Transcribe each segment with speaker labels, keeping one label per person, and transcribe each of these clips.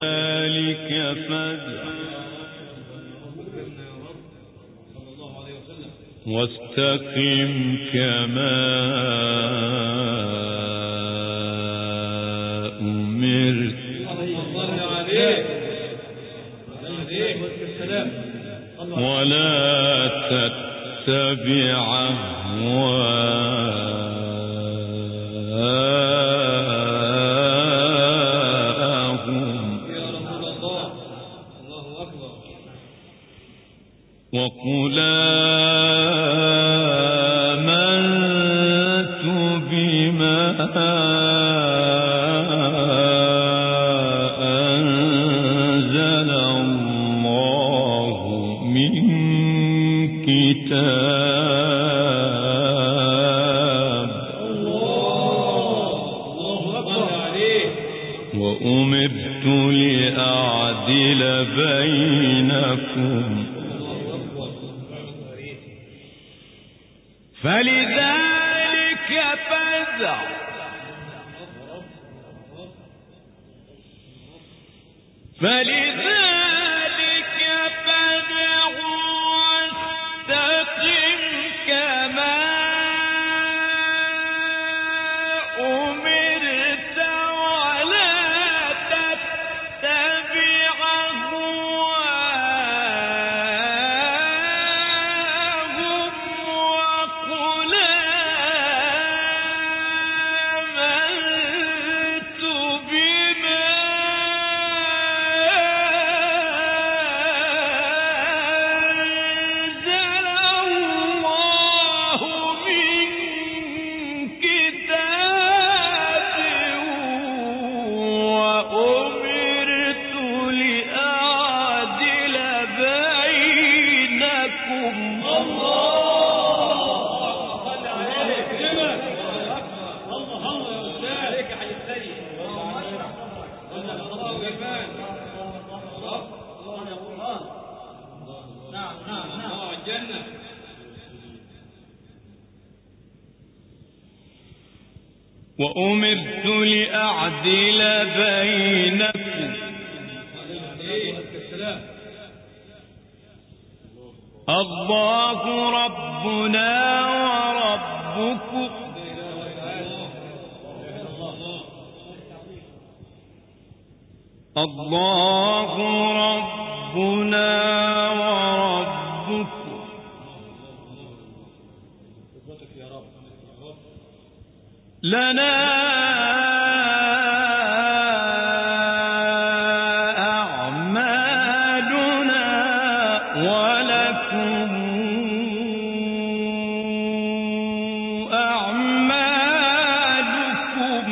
Speaker 1: ذلك فادع واستقم كما أمرت ولا تتبع أهواءهم وقل آمنت بما أنزل الله من كتاب وأمرت لأعدل بينكم فلذلك فادع واستقم كما أمرت ولا تتبع أهواءهم وقل آمنت بما أنزل الله من كتاب وأمرت لأعدل بينكم وأمرت لأعدل بينكم الله ربنا وربكم الله ربنا وربكم لنا أعمالنا ولكم أعمالكم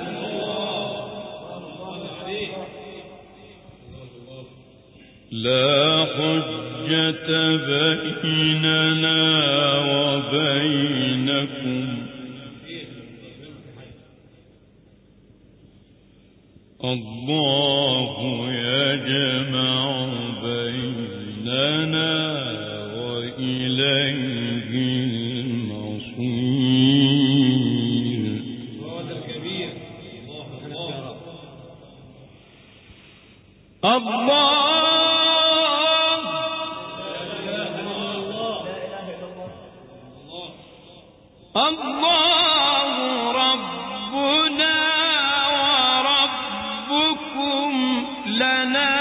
Speaker 1: لا حجة بيننا وبينكم الله يجمع بيننا وإليه المصير الله ربنا وربكم لنا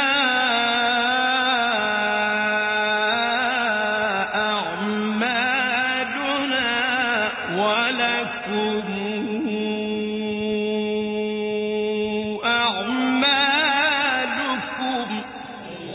Speaker 1: أعمالنا ولكم أعمالكم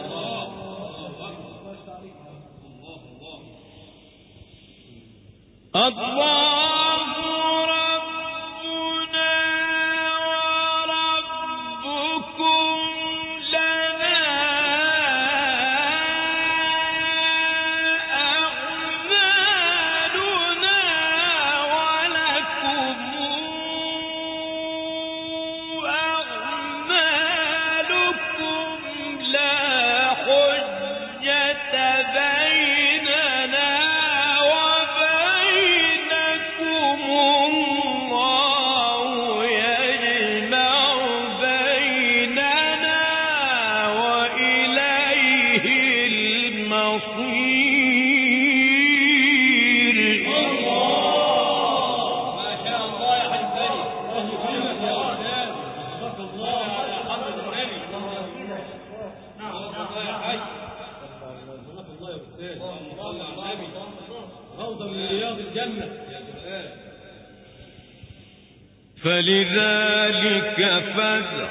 Speaker 1: فلذلك فادع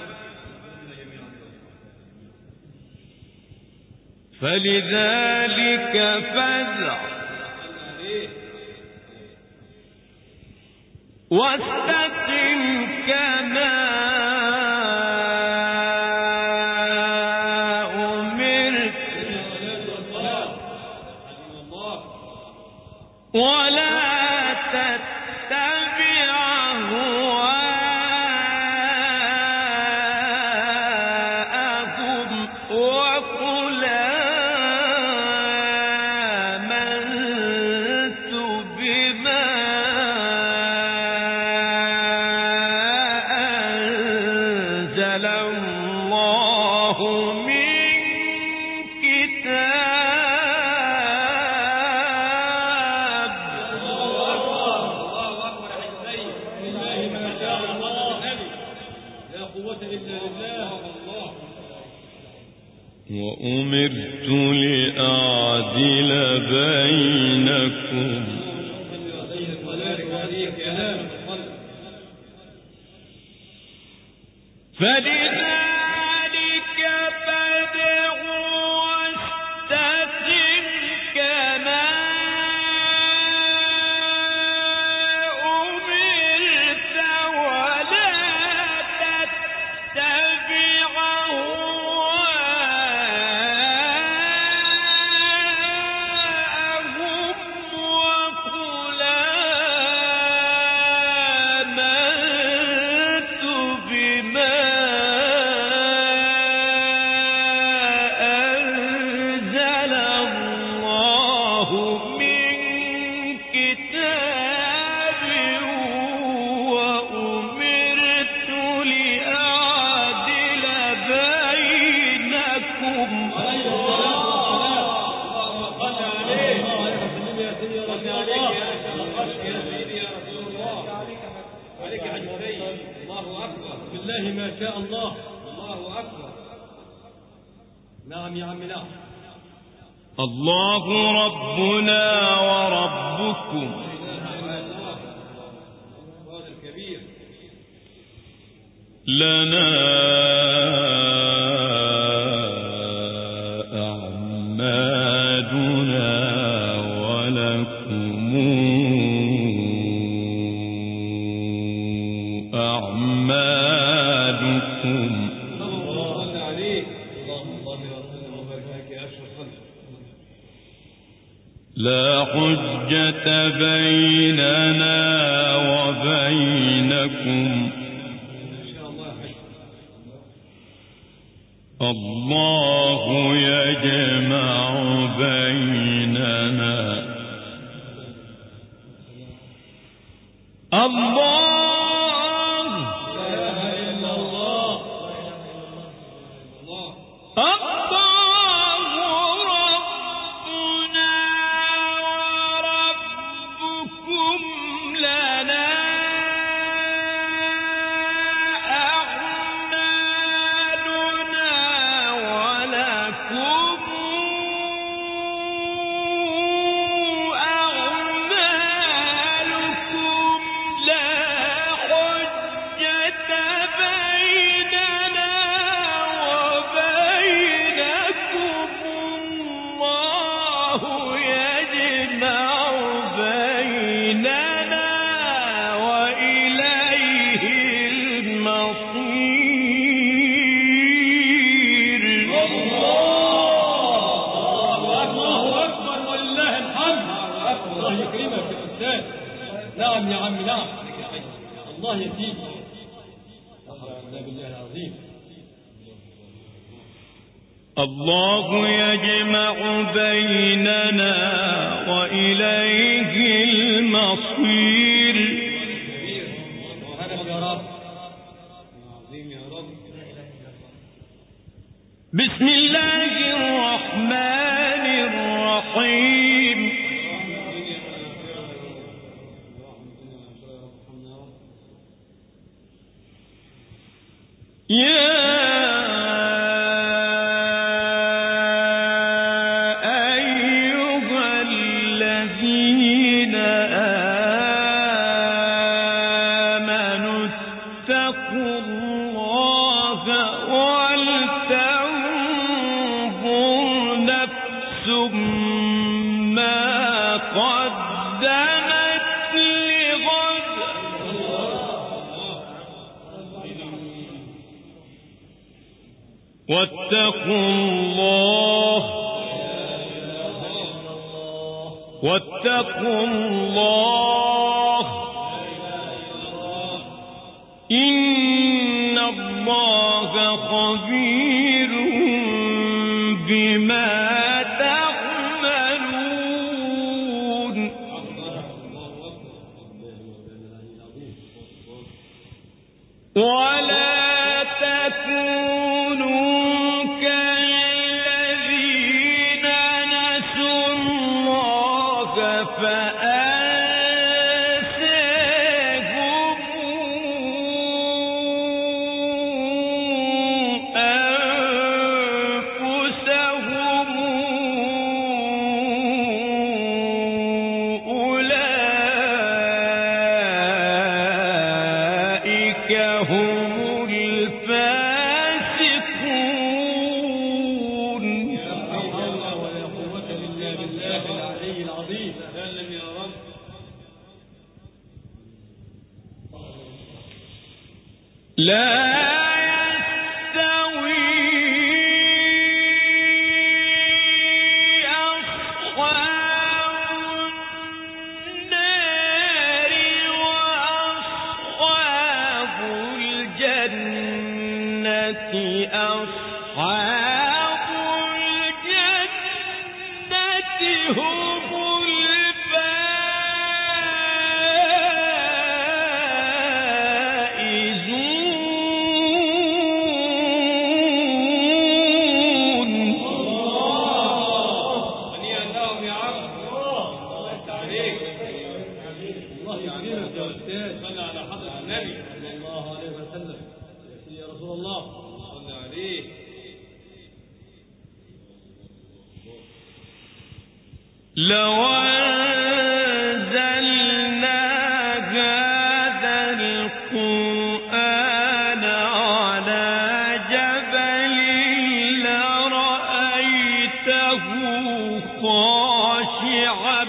Speaker 1: واستقم كما أمرت ولا تتبع أهواءهم وقل آمنت بما أنزل الله من كتاب. وأمرت لأعدل بينكم فلذلك فادع واستقم كما أمرت ولا تتبع أهواءهم وقل آمنت بما أنزل الله من كتاب وأمرت لأعدل بينكم.
Speaker 2: بالله ما شاء الله. الله أكبر. نعم يا عم نعم.
Speaker 1: الله ربنا وربكم لنا أعمالنا ولكم أعمالكم. لا حجة بيننا وبينكم الله يجمع بيننا. الله ربنا وربكم لنا أعمالنا ولكم أعمالكم. لا حجة بيننا وبينكم الله يجمع بيننا وإليه المصير.
Speaker 2: الله أكبر ولله الحمد. الله يكرمك يا أستاذ. نعم يا عم نعم. الله يزيد. لا بالله العظيم.
Speaker 1: الله يجمع بيننا وإليه المصير.
Speaker 2: سبحانك يا رب. عظيم يا رب.
Speaker 1: بسم الله الرحمن الرحيم. يا أيها الذين ما قدمت لغد واتقوا الله إن الله خبير بما تعملون ولا تكونوا كالذين نسوا الله فأنساهم أنفسهم أولئك هم الفاسقون.
Speaker 2: لا حول ولا قوة إلا بالله العلي العظيم. سلم يا رب.
Speaker 1: لا أصحاب الجنة هم الفائزون.
Speaker 2: هنيئا لهم يا عم. الله يسعدك. الله يكرمك يا أستاذ. صلى على حضرة النبي صلى الله عليه وسلم. يا رسول الله صلى عليه.
Speaker 1: لو أنزلنا هذا القرآن على جبل لرأيته خاشعا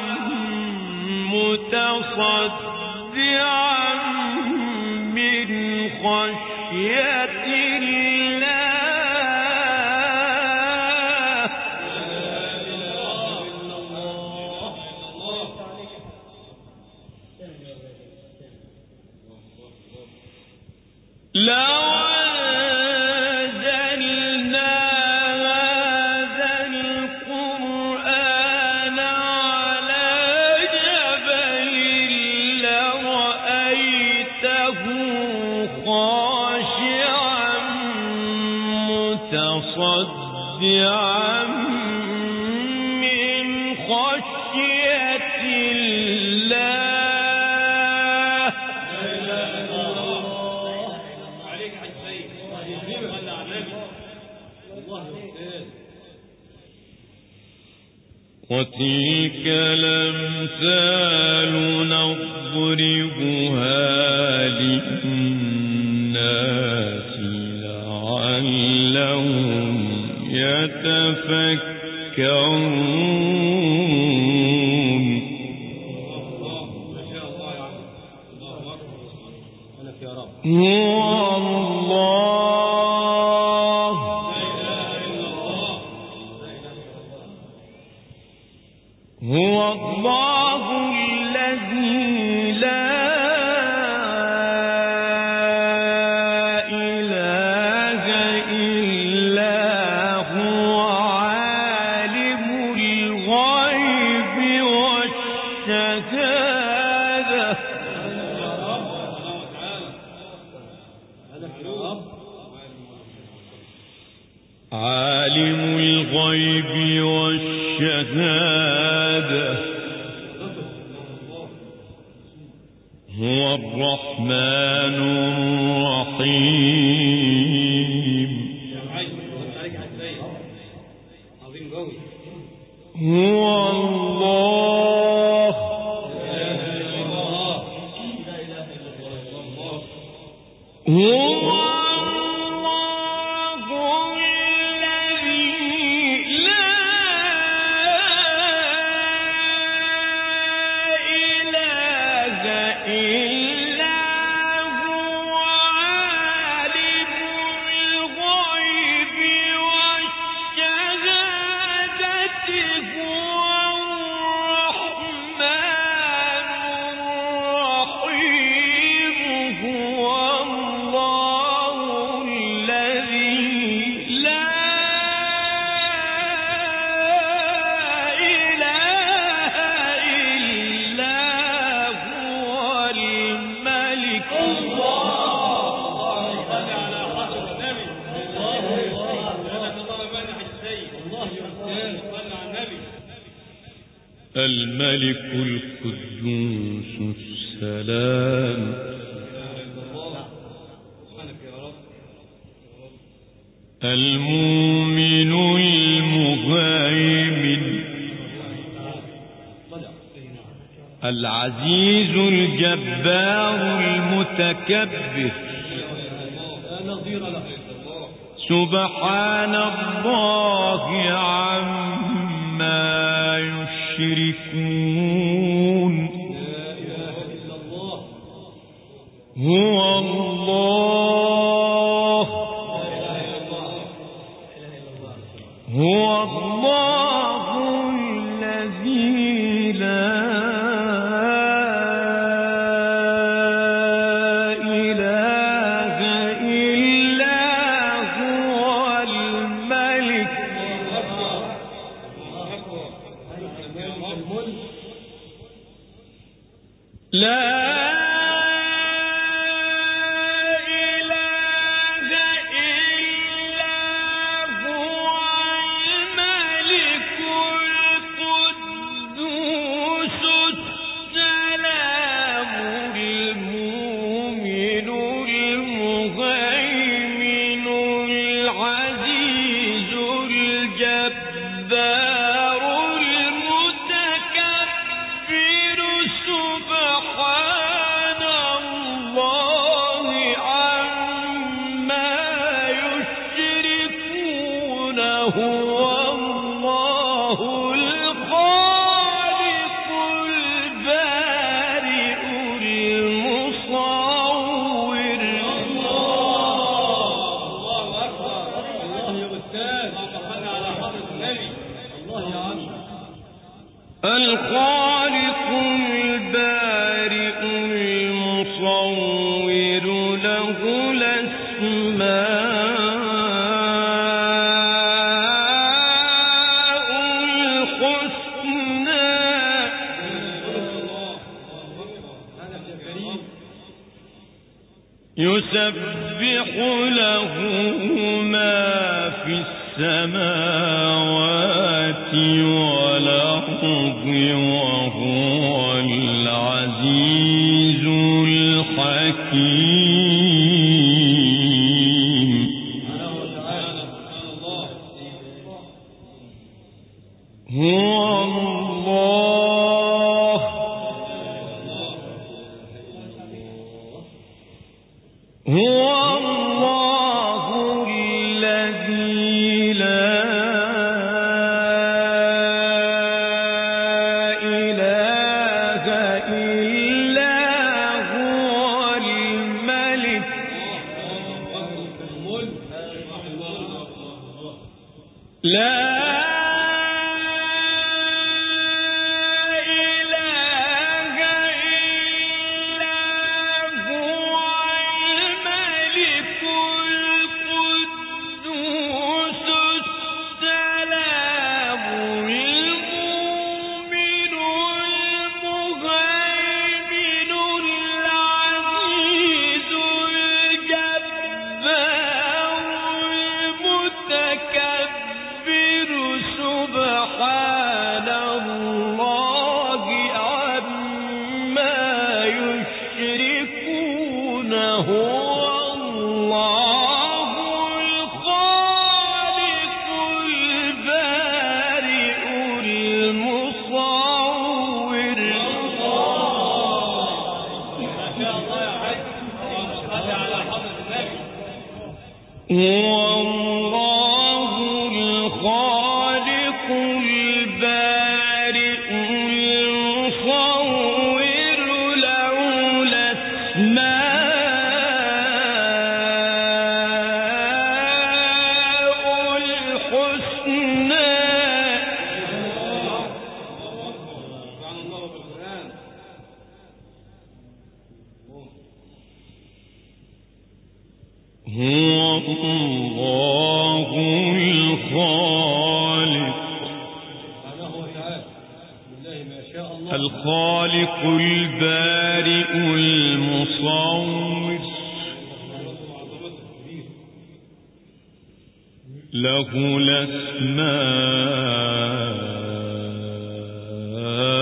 Speaker 1: متصدعا من خشية الله. لو أنزلنا هذا القرآن على جبل لرأيته خاشعا متصدعا من خشية الله. وتلك الأمثال نضربها للناس لعلهم يتفكرون.
Speaker 2: ما شاء الله يا عم. الله أكبر. أنا يا رب.
Speaker 1: هو الله
Speaker 2: لا إله إلا الله.
Speaker 1: هو الله الذي لا إله إلا هو عالم الغيب والشهادة.
Speaker 2: يا رب سبحانه وتعالى. أنا يا رب.
Speaker 1: عالم الغيب والشهادة هو الرحمن الرحيم.
Speaker 2: عظيم قوي.
Speaker 1: هو الله هو الله الذي لا الملك القدوس السلام المؤمن المهيمن العزيز الجبار المتكبر سبحان الله عما يشركون هو الله الذي لا إله إلا هو الملك لا الخالق البارئ المصور له الأسماء الحسنى يسبح له ما في السماوات والأرض وهو العزيز الحكيم هو الله الذي لا إله إلا هو الملك لا الخالق البارئ المصور له الأسماء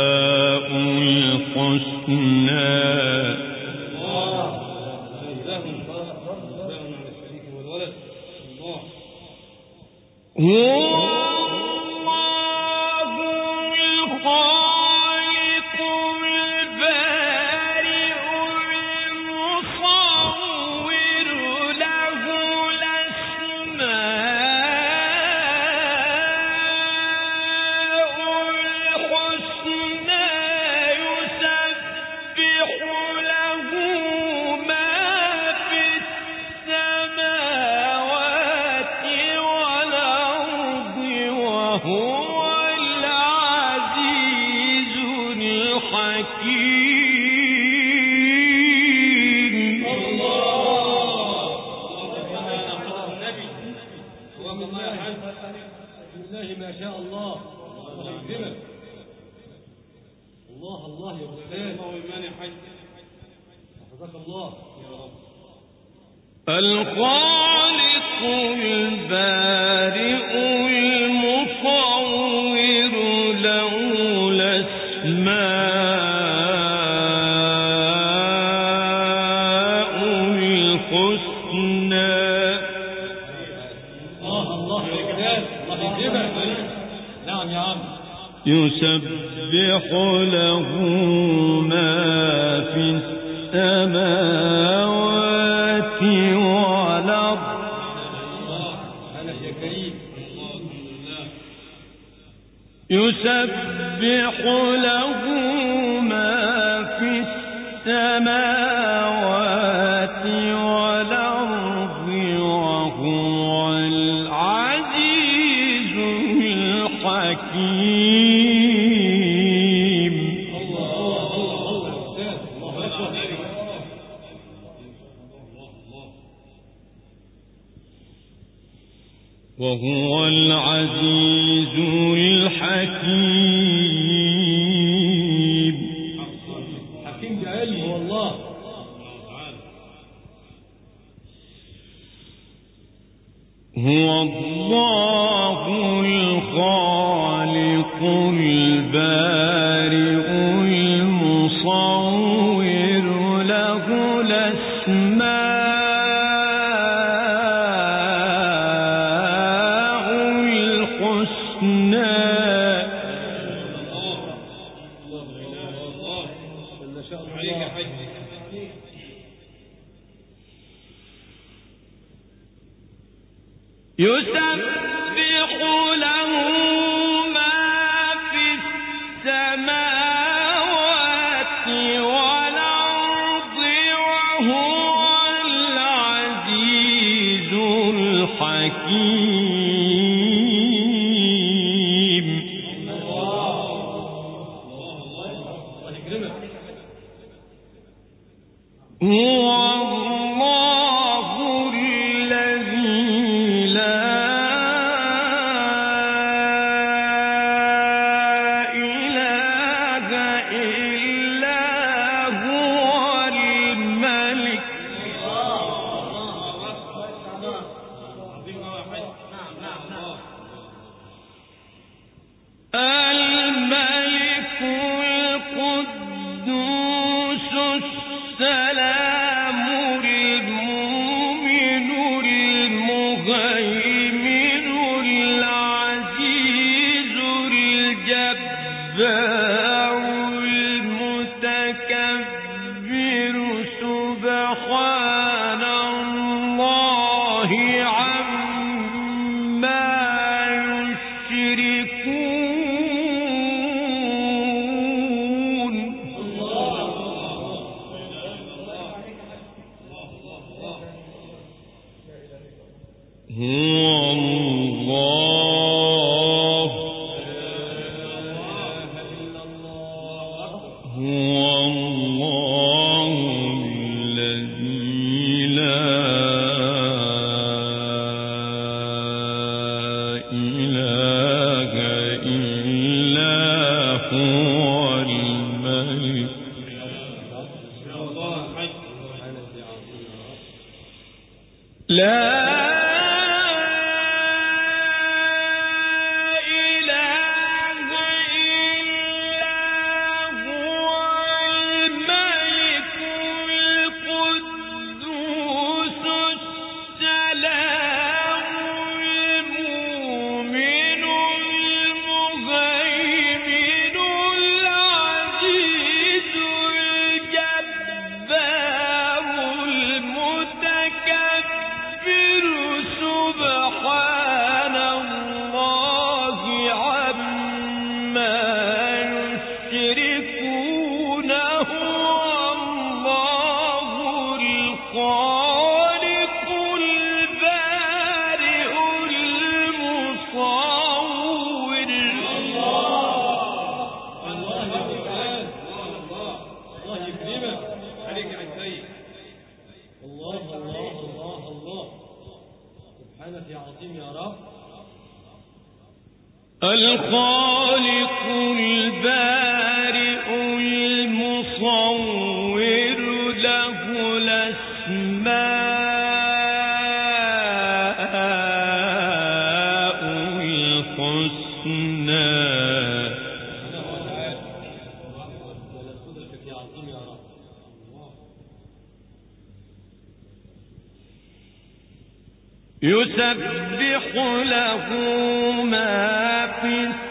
Speaker 1: الخالق البارئ المصور له الأسماء الحسنى.
Speaker 2: نعم يا عم.
Speaker 1: يسبح له ما في السماوات والأرض. يسبح له ما في السماوات والأرض وهو العزيز الحكيم. وهو العزيز الحكيم.
Speaker 2: حكيم بعلمه والله.
Speaker 1: هو الله الخالق البارئ المصور له الأسماء الحسنى. يسبح له ما في السماوات والأرض وهو العزيز الحكيم. هو الله الذي لا إله إلا هو الملك. الملك القدوس السلام المؤمن المهيمن العزيز الجبار المتكبر سبحان الله عما يشركون. هو الله الذي لا إله إلا هو الملك. لا إله إلا هو الخالق البارئ المصور له الأسماء الحسنى. يسبح له ما في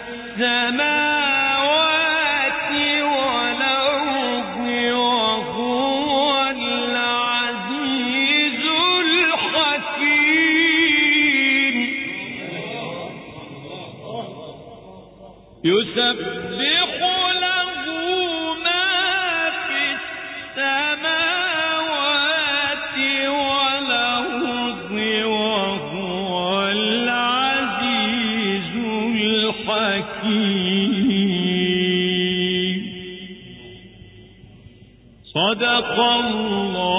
Speaker 1: السماوات والأرض وهو العزيز الحكيم. يسبح له ما في السماوات والأرض وهو العزيز الحكيم. صدق الله